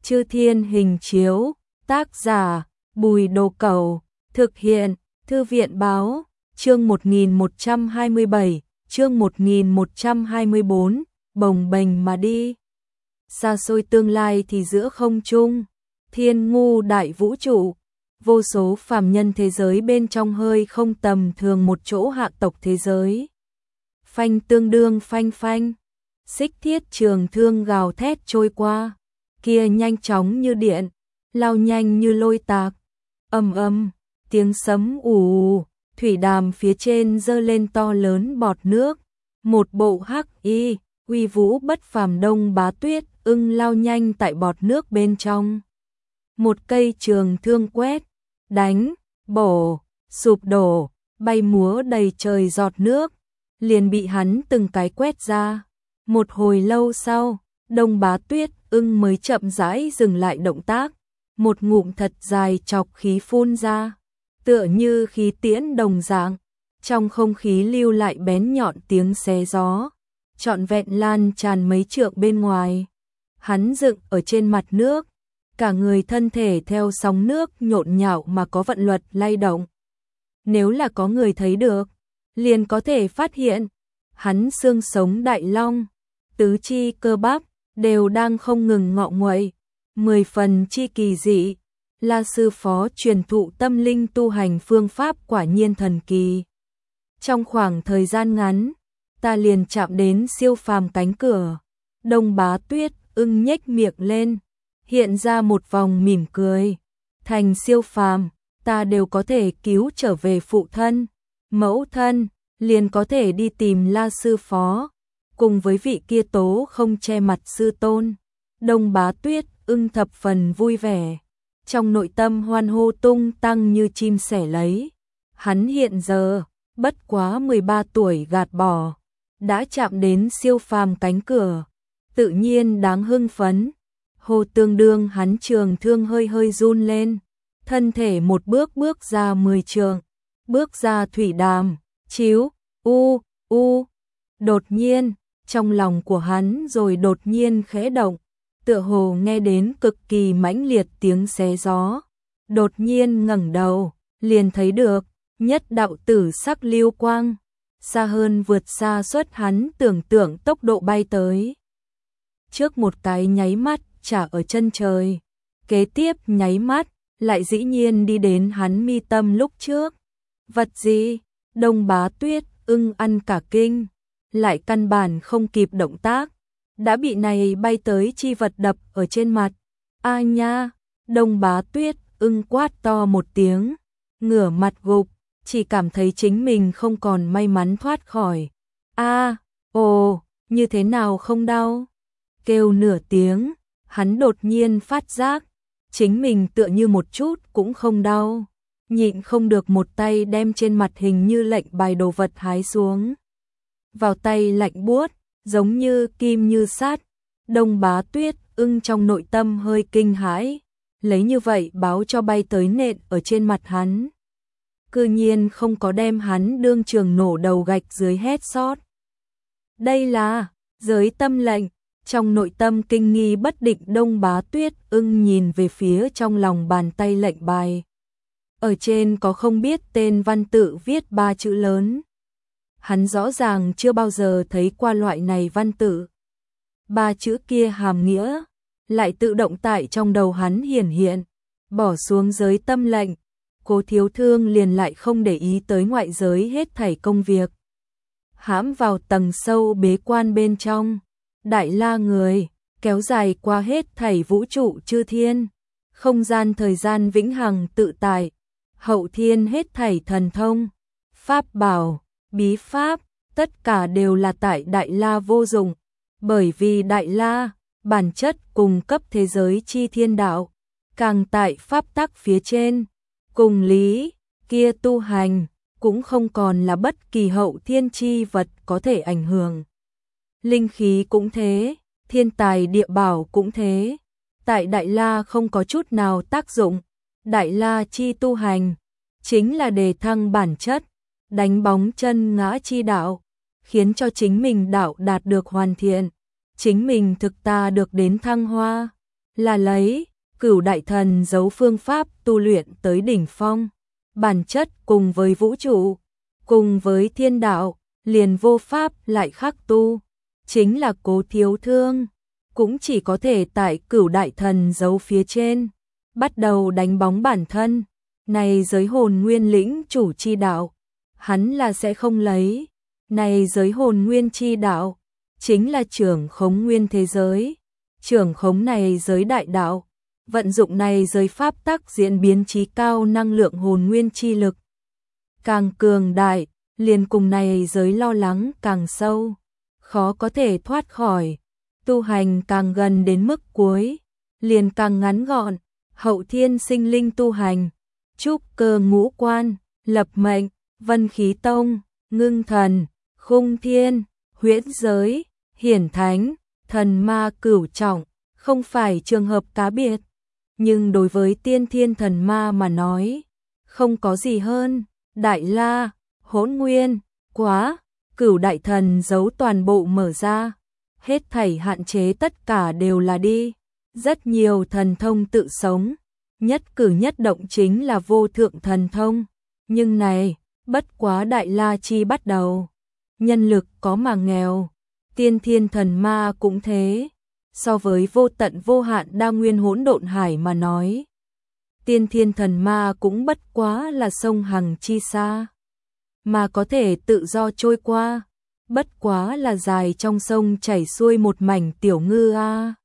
Chư Thiên hình chiếu, tác giả, Bùi Đồ Cẩu, thực hiện, Thư viện báo, chương 1127, chương 1124, bồng bềnh mà đi. Xa xôi tương lai thì giữa không trung, thiên ngu đại vũ trụ, vô số phàm nhân thế giới bên trong hơi không tầm thường một chỗ hạ tộc thế giới. Phanh tương đương phanh phanh, xích thiết trường thương gào thét trôi qua, kia nhanh chóng như điện, lao nhanh như lôi tạc, ầm tiếng sấm ù ù, thủy đàm phía trên dơ lên to lớn bọt nước, một bộ hắc y, uy vũ bất phàm Đông Bá Tuyết ưng lao nhanh tại bọt nước bên trong. Một cây trường thương quét, đánh, bổ, sụp đổ, bay múa đầy trời giọt nước, liền bị hắn từng cái quét ra. Một hồi lâu sau, Đông Bá Tuyết ưng mới chậm rãi dừng lại động tác, một ngụm thật dài chọc khí phun ra, tựa như khí tiễn đồng dạng, trong không khí lưu lại bén nhọn tiếng xé gió, trọn vẹn lan tràn mấy trượng bên ngoài. Hắn dựng ở trên mặt nước, cả người thân thể theo sóng nước nhộn nhạo mà có vận luật lay động. Nếu là có người thấy được, liền có thể phát hiện, hắn xương sống đại long, tứ chi cơ bắp, đều đang không ngừng ngọ nguậy, 10 phần chi kỳ dị. La sư phó truyền thụ tâm linh tu hành phương pháp quả nhiên thần kỳ. Trong khoảng thời gian ngắn, ta liền chạm đến siêu phàm cánh cửa. Đông Bá Tuyết ưng nhếch miệng lên, hiện ra một vòng mỉm cười. Thành siêu phàm, ta đều có thể cứu trở về phụ thân, mẫu thân, liền có thể đi tìm La sư phó, cùng với vị kia tố không che mặt sư tôn. Đông Bá Tuyết ưng thập phần vui vẻ, trong nội tâm hoan hô tung tăng như chim sẻ lấy. Hắn hiện giờ bất quá 13 tuổi gạt bỏ, đã chạm đến siêu phàm cánh cửa, tự nhiên đáng hưng phấn. Hồ tương đương hắn trường thương hơi hơi run lên, thân thể một bước bước ra 10 trượng, bước ra thủy đàm, chiếu, đột nhiên, trong lòng của hắn rồi đột nhiên khẽ động, tựa hồ nghe đến cực kỳ mãnh liệt tiếng xé gió, đột nhiên ngẩng đầu, liền thấy được nhất đạo tử sắc lưu quang, xa hơn vượt xa suất hắn tưởng tượng tốc độ bay tới. Trước một cái nháy mắt trả ở chân trời, kế tiếp nháy mắt lại dĩ nhiên đi đến hắn mi tâm lúc trước. Vật gì? Đông Bá Tuyết ưng ăn cả kinh, lại căn bản không kịp động tác, đã bị này bay tới chi vật đập ở trên mặt. A nha! Đông Bá Tuyết ưng quát to một tiếng, ngửa mặt gục, chỉ cảm thấy chính mình không còn may mắn thoát khỏi. Như thế nào không đau? Kêu nửa tiếng, hắn đột nhiên phát giác, chính mình tựa như một chút cũng không đau, nhịn không được một tay đem trên mặt hình như lệnh bài đồ vật hái xuống. Vào tay lạnh buốt, giống như kim như sắt. Đông Bá Tuyết ưng trong nội tâm hơi kinh hãi, lấy như vậy báo cho bay tới nện ở trên mặt hắn, cư nhiên không có đem hắn đương trường nổ đầu gạch dưới headshot. Đây là giới tâm lệnh. Trong nội tâm kinh nghi bất định, Đông Bá Tuyết ưng nhìn về phía trong lòng bàn tay lệnh bài. Ở trên có không biết tên văn tự viết 3 chữ lớn. Hắn rõ ràng chưa bao giờ thấy qua loại này văn tự. 3 chữ kia hàm nghĩa lại tự động tại trong đầu hắn hiển hiện. Bỏ xuống giới tâm lệnh, Cố Thiếu Thương liền lại không để ý tới ngoại giới hết thảy công việc, hãm vào tầng sâu bế quan bên trong. Đại La người, kéo dài qua hết thảy vũ trụ chư thiên, không gian thời gian vĩnh hằng tự tại, hậu thiên hết thảy thần thông, pháp bảo, bí pháp, tất cả đều là tại Đại La vô dụng, bởi vì Đại La, bản chất cung cấp thế giới chi thiên đạo, càng tại pháp tắc phía trên, cùng lý, kia tu hành, cũng không còn là bất kỳ hậu thiên chi vật có thể ảnh hưởng. Linh khí cũng thế, thiên tài địa bảo cũng thế, tại Đại La không có chút nào tác dụng. Đại La chi tu hành, chính là đề thăng bản chất, đánh bóng chân ngã chi đạo, khiến cho chính mình đạo đạt được hoàn thiện, chính mình thực ta được đến thăng hoa. là lấy Cửu Đại Thần Giấu phương pháp tu luyện tới đỉnh phong, bản chất cùng với vũ trụ, cùng với thiên đạo, liền vô pháp lại khắc tu, chính là Cố Thiếu Thương, cũng chỉ có thể tại Cửu Đại Thần Giấu phía trên, bắt đầu đánh bóng bản thân, này giới hồn nguyên lĩnh chủ chi đạo, hắn là sẽ không lấy, này giới hồn nguyên chi đạo, chính là trưởng khống nguyên thế giới, trưởng khống này giới đại đạo, vận dụng này giới pháp tắc diễn biến trí cao năng lượng hồn nguyên chi lực. Càng cường đại, liền cùng này giới lo lắng càng sâu, khó có thể thoát khỏi, tu hành càng gần đến mức cuối, liền càng ngắn gọn, hậu thiên sinh linh tu hành, trúc cơ ngũ quan, lập mệnh, vân khí tông, ngưng thần, khung thiên, huyễn giới, hiển thánh, thần ma cửu trọng, không phải trường hợp cá biệt, nhưng đối với tiên thiên thần ma mà nói, không có gì hơn, Đại La, Hỗn Nguyên, quá, Cửu Đại Thần Giấu toàn bộ mở ra, hết thảy hạn chế tất cả đều là đi, rất nhiều thần thông tự sống, nhất cử nhất động chính là vô thượng thần thông, nhưng này, bất quá Đại La chi bắt đầu, nhân lực có mà nghèo, tiên thiên thần ma cũng thế, so với vô tận vô hạn đa nguyên hỗn độn hải mà nói, tiên thiên thần ma cũng bất quá là sông hằng chi xa, mà có thể tự do trôi qua, bất quá là dài trong sông chảy xuôi một mảnh tiểu ngư a.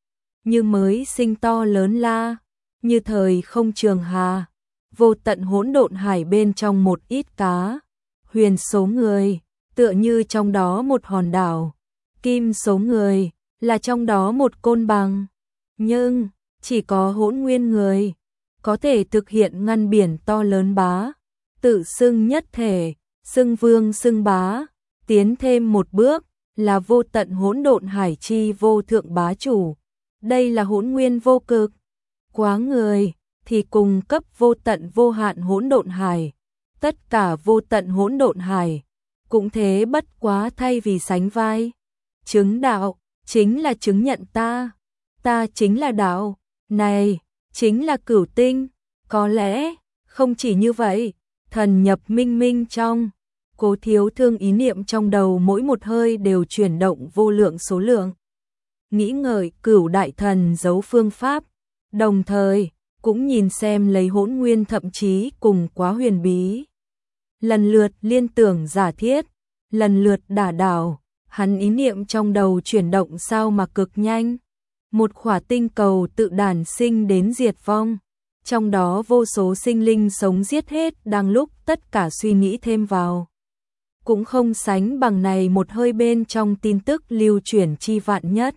Như mới sinh to lớn la, như thời không trường hà, vô tận hỗn độn hải bên trong một ít cá, huyền số người, tựa như trong đó một hòn đảo, kim số người, là trong đó một côn bằng, nhưng chỉ có hỗn nguyên người, có thể thực hiện ngăn biển to lớn bá, tự xưng nhất thể, xưng vương xưng bá, tiến thêm một bước, là vô tận hỗn độn hải chi vô thượng bá chủ. Đây là hỗn nguyên vô cực, quá người, thì cùng cấp vô tận vô hạn hỗn độn hải, tất cả vô tận hỗn độn hải, cũng thế bất quá thay vì sánh vai. Chứng đạo, chính là chứng nhận ta chính là đạo, này, chính là cửu tinh, có lẽ, không chỉ như vậy, thần nhập minh minh trong, Cố Thiếu Thương ý niệm trong đầu mỗi một hơi đều chuyển động vô lượng số lượng. Nghĩ ngợi Cửu Đại Thần Giấu phương pháp, đồng thời, cũng nhìn xem lấy hỗn nguyên thậm chí cùng quá huyền bí. Lần lượt liên tưởng giả thiết, lần lượt đả đảo, hắn ý niệm trong đầu chuyển động sao mà cực nhanh. Một khỏa tinh cầu tự đản sinh đến diệt vong, trong đó vô số sinh linh sống giết hết đang lúc tất cả suy nghĩ thêm vào. Cũng không sánh bằng này một hơi bên trong tin tức lưu chuyển chi vạn nhất.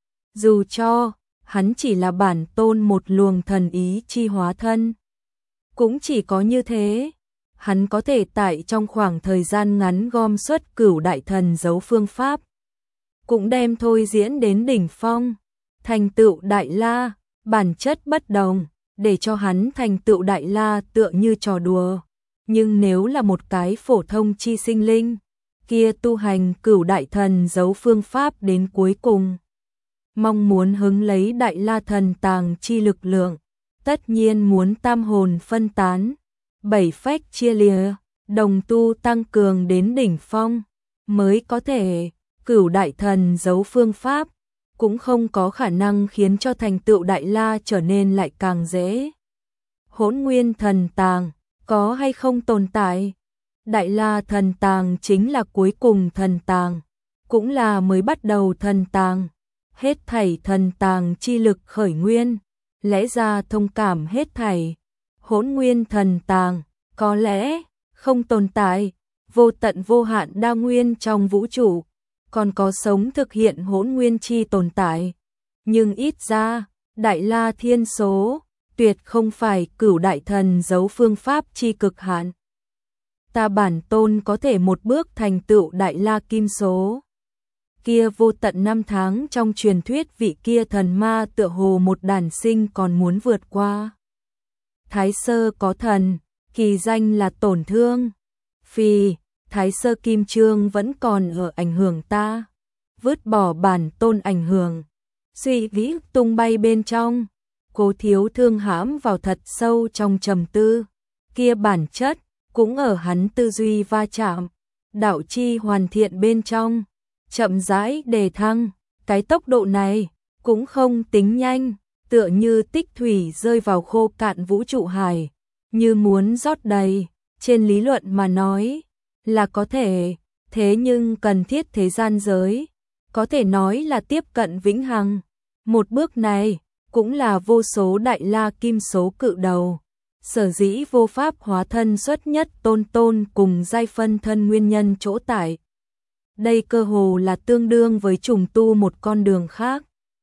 Dù cho, hắn chỉ là bản tôn một luồng thần ý chi hóa thân. Cũng chỉ có như thế, hắn có thể tại trong khoảng thời gian ngắn gom xuất Cửu Đại Thần Giấu phương pháp. Cũng đem thôi diễn đến đỉnh phong, thành tựu Đại La, bản chất bất đồng, để cho hắn thành tựu Đại La tựa như trò đùa. Nhưng nếu là một cái phổ thông chi sinh linh, kia tu hành Cửu Đại Thần Giấu phương pháp đến cuối cùng, mong muốn hứng lấy Đại La thần tàng chi lực lượng, tất nhiên muốn tam hồn phân tán, bảy phách chia lìa, đồng tu tăng cường đến đỉnh phong, mới có thể Cửu Đại Thần Giấu phương pháp, cũng không có khả năng khiến cho thành tựu Đại La trở nên lại càng dễ. Hỗn nguyên thần tàng, có hay không tồn tại? Đại La thần tàng chính là cuối cùng thần tàng, cũng là mới bắt đầu thần tàng. Hết thảy thần tàng chi lực khởi nguyên, lẽ ra thông cảm hết thảy. Hỗn nguyên thần tàng, có lẽ không tồn tại, vô tận vô hạn đa nguyên trong vũ trụ, còn có sống thực hiện hỗn nguyên chi tồn tại. Nhưng ít ra, Đại La thiên số, tuyệt không phải Cửu Đại Thần Giấu phương pháp chi cực hạn. Ta bản tôn có thể một bước thành tựu Đại La kim số. Kia vô tận năm tháng trong truyền thuyết vị kia thần ma tựa hồ một đàn sinh còn muốn vượt qua. Thái sơ có thần, kỳ danh là tổn thương. Phi, Thái sơ kim chương vẫn còn ở ảnh hưởng ta. Vứt bỏ bản tôn ảnh hưởng. suy nghĩ tung bay bên trong. Cố Thiếu Thương hãm vào thật sâu trong trầm tư, kia bản chất cũng ở hắn tư duy va chạm, đạo chi hoàn thiện bên trong, chậm rãi đề thăng, cái tốc độ này cũng không tính nhanh, tựa như tích thủy rơi vào khô cạn vũ trụ hải, như muốn rót đầy, trên lý luận mà nói là có thể, thế nhưng cần thiết thế gian giới, có thể nói là tiếp cận vĩnh hằng. Một bước này cũng là vô số đại la kim số cự đầu, sở dĩ vô pháp hóa thân xuất nhất tôn cùng giai phân thân nguyên nhân chỗ tại. Đây cơ hồ là tương đương với trùng tu một con đường khác.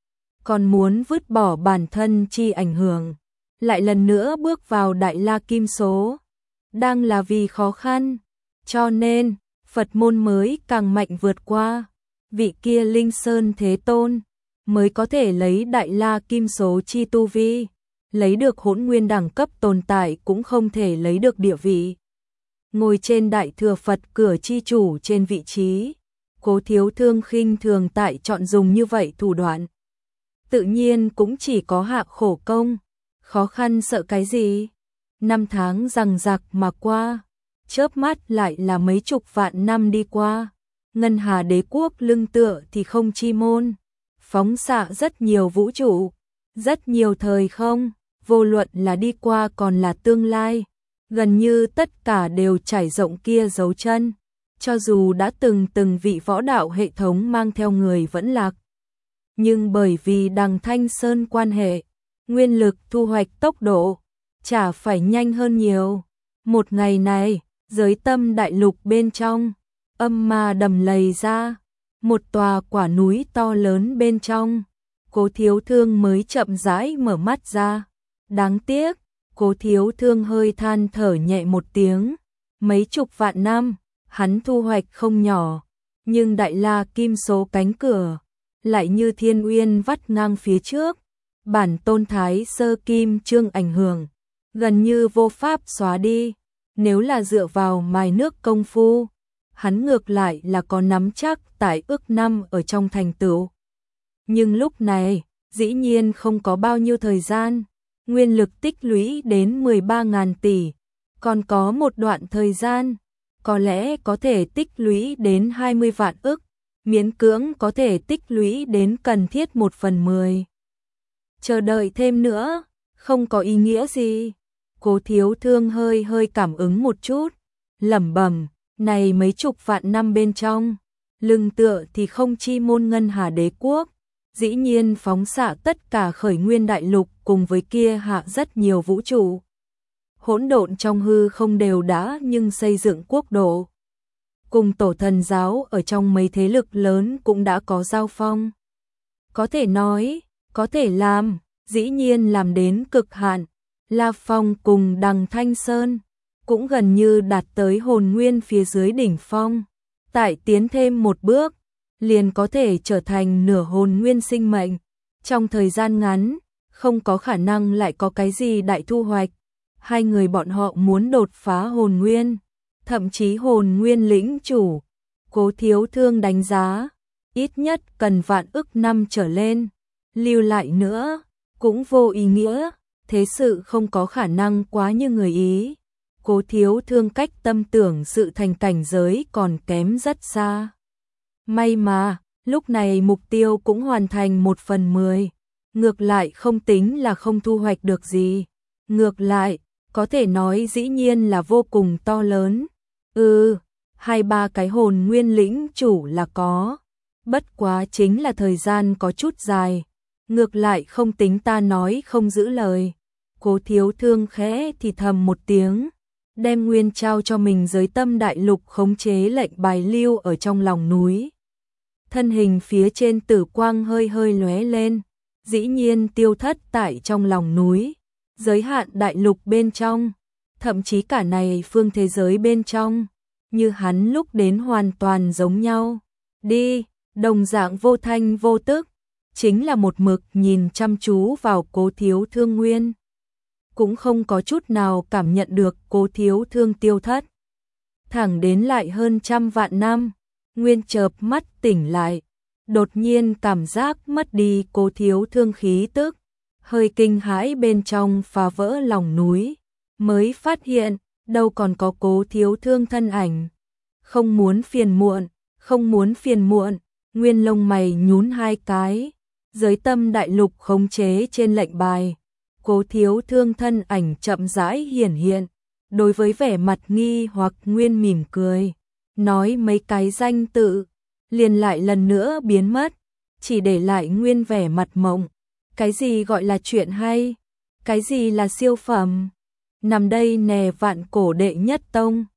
Còn muốn vứt bỏ bản thân chi ảnh hưởng, lại lần nữa bước vào đại la kim số, đang là vì khó khăn, cho nên Phật môn mới càng mạnh vượt qua, vị kia Linh Sơn Thế Tôn mới có thể lấy đại la kim số chi tu vi, lấy được hỗn nguyên đẳng cấp tồn tại cũng không thể lấy được địa vị. Ngồi trên đại thừa Phật cửa chi chủ trên vị trí, Cố Thiếu Thương khinh thường tại chọn dùng như vậy thủ đoạn. Tự nhiên cũng chỉ có hạ khổ công, khó khăn sợ cái gì. Năm tháng giằng giặc mà qua, chớp mắt lại là mấy chục vạn năm đi qua. Ngân Hà Đế quốc lưng tựa thì không chi môn, phóng xạ rất nhiều vũ trụ, rất nhiều thời không, vô luận là đi qua còn là tương lai, gần như tất cả đều trải rộng kia dấu chân, cho dù đã từng vị võ đạo hệ thống mang theo người vẫn lạc. Nhưng bởi vì Đằng Thanh Sơn quan hệ, nguyên lực thu hoạch tốc độ chả phải nhanh hơn nhiều. Một ngày này, giới tâm đại lục bên trong, âm ma đầm lầy ra, một tòa quả núi to lớn bên trong, Cố Thiếu Thương mới chậm rãi mở mắt ra. Đáng tiếc, Cố Thiếu Thương hơi than thở nhẹ một tiếng, mấy chục vạn năm, hắn thu hoạch không nhỏ, nhưng đại la kim số cánh cửa lại như thiên uyên vắt ngang phía trước, bản tôn thái sơ kim chương ảnh hưởng, gần như vô pháp xóa đi. Nếu là dựa vào mài nước công phu, hắn ngược lại là có nắm chắc tại ước năm ở trong thành tựu. Nhưng lúc này, dĩ nhiên không có bao nhiêu thời gian, nguyên lực tích lũy đến 13.000 tỷ, còn có một đoạn thời gian, có lẽ có thể tích lũy đến 20 vạn ức, miễn cưỡng có thể tích lũy đến cần thiết 1/10. Chờ đợi thêm nữa, không có ý nghĩa gì. Cố Thiếu Thương hơi cảm ứng một chút, lẩm bẩm, này mấy chục vạn năm bên trong, lưng tựa thì không chi môn Ngân Hà Đế quốc, dĩ nhiên phóng xạ tất cả khởi nguyên đại lục cùng với kia hạ rất nhiều vũ trụ. Hỗn độn trong hư không đều đã nhưng xây dựng quốc độ. Cùng Tổ Thần giáo ở trong mấy thế lực lớn cũng đã có giao phong. Có thể nói, có thể làm, dĩ nhiên làm đến cực hạn. La Phong cùng Đằng Thanh Sơn cũng gần như đạt tới hồn nguyên phía dưới đỉnh phong. Tại tiến thêm một bước, liền có thể trở thành nửa hồn nguyên sinh mệnh. Trong thời gian ngắn, không có khả năng lại có cái gì đại thu hoạch. Hai người bọn họ muốn đột phá hồn nguyên, thậm chí hồn nguyên lĩnh chủ. Cố Thiếu Thương đánh giá, ít nhất cần vạn ức năm trở lên. Lưu lại nữa, cũng vô ý nghĩa. Thế sự không có khả năng quá như người ý. Cố Thiếu Thương cách tâm tưởng sự thành cảnh giới còn kém rất xa. May mà, lúc này mục tiêu cũng hoàn thành 1/10. Ngược lại không tính là không thu hoạch được gì. Ngược lại, có thể nói dĩ nhiên là vô cùng to lớn. 2-3 cái hồn nguyên lĩnh chủ là có. Bất quá chính là thời gian có chút dài. Ngược lại không tính ta nói không giữ lời. Cố Thiếu Thương khẽ thì thầm một tiếng, đem nguyên trao cho mình giới tâm đại lục khống chế lệnh bài lưu ở trong lòng núi. Thân hình phía trên tử quang hơi lóe lên, dĩ nhiên tiêu thất tại trong lòng núi, giới hạn đại lục bên trong, thậm chí cả này phương thế giới bên trong, như hắn lúc đến hoàn toàn giống nhau. Đi, đồng dạng vô thanh vô tức, chính là một mực nhìn chăm chú vào Cố Thiếu Thương nguyên. Cũng không có chút nào cảm nhận được Cố Thiếu Thương tiêu thất. Thẳng đến lại hơn 100 vạn năm, nguyên chợp mắt tỉnh lại, đột nhiên cảm giác mất đi Cố Thiếu Thương khí tức, hơi kinh hãi bên trong phá vỡ lòng núi, mới phát hiện đâu còn có Cố Thiếu Thương thân ảnh. Không muốn phiền muộn, không muốn phiền muộn, Nguyên lông mày nhún hai cái, giới tâm đại lục khống chế trên lệnh bài. Cố Thiếu Thương thân ảnh chậm rãi hiển hiện, đối với vẻ mặt nghi hoặc Nguyên mỉm cười, nói mấy cái danh tự, liền lại lần nữa biến mất, chỉ để lại Nguyên vẻ mặt mộng. Cái gì gọi là chuyện hay? Cái gì là siêu phẩm? Nằm đây nè vạn cổ đệ nhất tông.